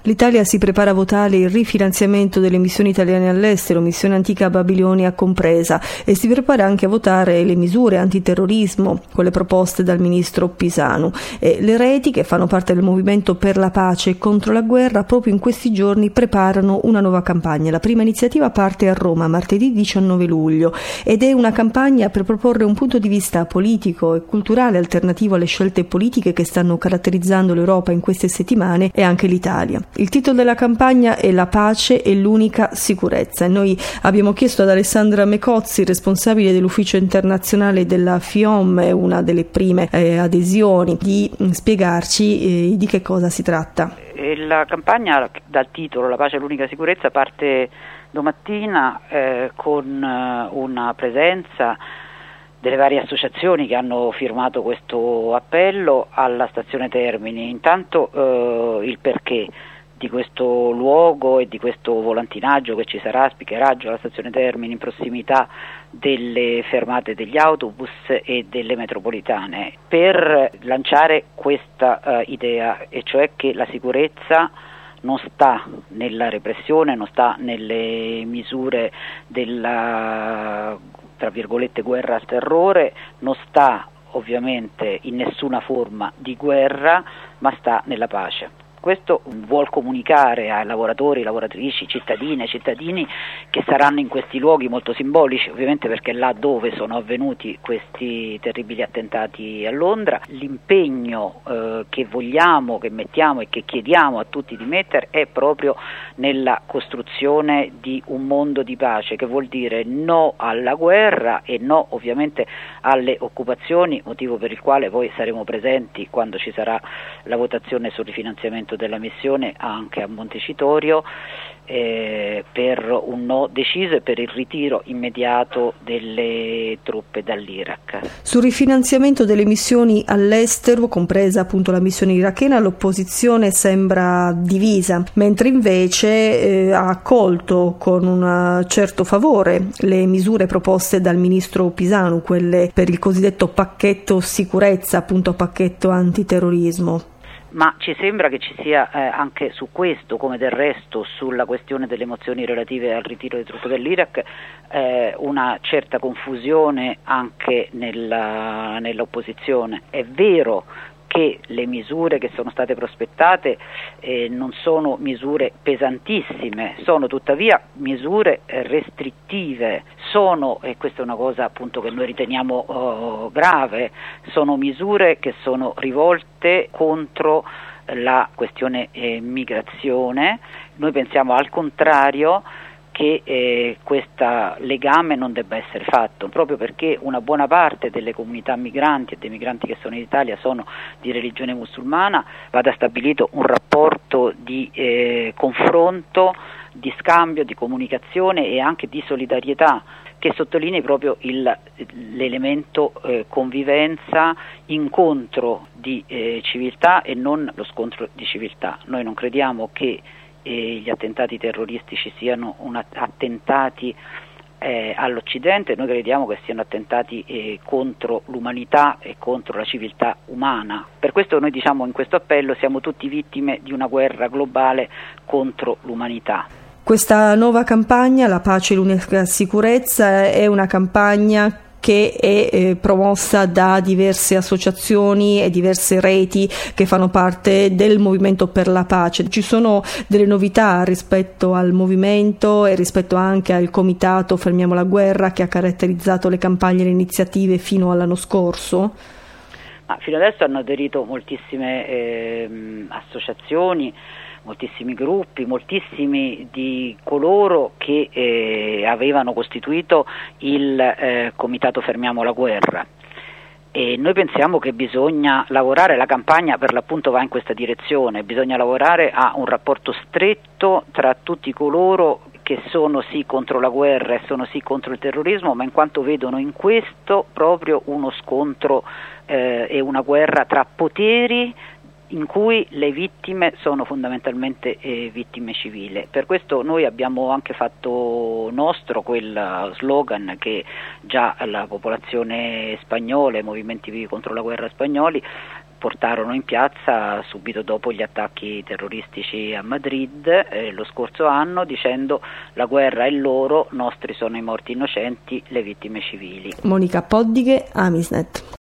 L'Italia si prepara a votare il rifinanziamento delle missioni italiane all'estero, missione antica Babilonia compresa, e si prepara anche a votare le misure antiterrorismo, quelle proposte dal ministro Pisanu. E le reti che fanno parte del movimento per la pace e contro la guerra proprio in questi giorni preparano una nuova campagna. La prima iniziativa parte a Roma martedì 19 luglio ed è una campagna per proporre un punto di vista politico e culturale alternativo alle scelte politiche che stanno caratterizzando l'Europa in queste settimane e anche l'Italia. Il titolo della campagna è La pace è l'unica sicurezza e noi abbiamo chiesto ad Alessandra Mecozzi, responsabile dell'ufficio internazionale della FIOM, una delle prime adesioni, di spiegarci di che cosa si tratta. La campagna dal titolo La pace è l'unica sicurezza parte domattina con una presenza delle varie associazioni che hanno firmato questo appello alla stazione Termini. Intanto il perché di questo luogo e di questo volantinaggio che ci sarà, speakeraggio alla stazione Termini in prossimità delle fermate degli autobus e delle metropolitane, per lanciare questa idea, e cioè che la sicurezza non sta nella repressione, non sta nelle misure della, tra virgolette, guerra al terrore, non sta ovviamente in nessuna forma di guerra, ma sta nella pace. Questo vuol comunicare ai lavoratori, lavoratrici, cittadine e cittadini che saranno in questi luoghi molto simbolici, ovviamente perché è là dove sono avvenuti questi terribili attentati a Londra. L'impegno che vogliamo, che mettiamo e che chiediamo a tutti di mettere è proprio nella costruzione di un mondo di pace, che vuol dire no alla guerra e no ovviamente alle occupazioni, motivo per il quale poi saremo presenti quando ci sarà la votazione sul rifinanziamento della missione anche a Montecitorio, per un no deciso e per il ritiro immediato delle truppe dall'Iraq. Sul rifinanziamento delle missioni all'estero, compresa appunto la missione irachena, l'opposizione sembra divisa, mentre invece ha accolto con un certo favore le misure proposte dal ministro Pisanu, quelle per il cosiddetto pacchetto sicurezza, appunto pacchetto antiterrorismo. Ma ci sembra che ci sia anche su questo, come del resto sulla questione delle mozioni relative al ritiro delle truppe dall'Iraq, una certa confusione anche nell'opposizione. È vero che le misure che sono state prospettate non sono misure pesantissime, sono tuttavia misure restrittive, e questa è una cosa appunto che noi riteniamo grave, sono misure che sono rivolte contro la questione migrazione. Noi pensiamo al contrario che questo legame non debba essere fatto, proprio perché una buona parte delle comunità migranti e dei migranti che sono in Italia sono di religione musulmana, vada stabilito un rapporto di confronto, di scambio, di comunicazione e anche di solidarietà, che sottolinei proprio l'elemento convivenza, incontro di civiltà e non lo scontro di civiltà. Noi non crediamo che gli attentati terroristici siano attentati all'Occidente, noi crediamo che siano attentati contro l'umanità e contro la civiltà umana. Per questo noi diciamo in questo appello siamo tutti vittime di una guerra globale contro l'umanità. Questa nuova campagna, La pace e l'unica sicurezza, è una campagna che è promossa da diverse associazioni e diverse reti che fanno parte del movimento per la pace. Ci sono delle novità rispetto al movimento e rispetto anche al comitato Fermiamo la guerra che ha caratterizzato le campagne e le iniziative fino all'anno scorso? Fino adesso hanno aderito moltissime associazioni, moltissimi gruppi, moltissimi di coloro che avevano costituito il comitato Fermiamo la guerra, e noi pensiamo che bisogna lavorare, la campagna per l'appunto va in questa direzione, bisogna lavorare a un rapporto stretto tra tutti coloro che sono sì contro la guerra e sono sì contro il terrorismo, ma in quanto vedono in questo proprio uno scontro e una guerra tra poteri in cui le vittime sono fondamentalmente vittime civili. Per questo noi abbiamo anche fatto nostro quel slogan che già la popolazione spagnola, i movimenti contro la guerra spagnoli portarono in piazza subito dopo gli attacchi terroristici a Madrid lo scorso anno, dicendo: la guerra è loro, nostri sono i morti innocenti, le vittime civili. Monica Poddighe, Amisnet.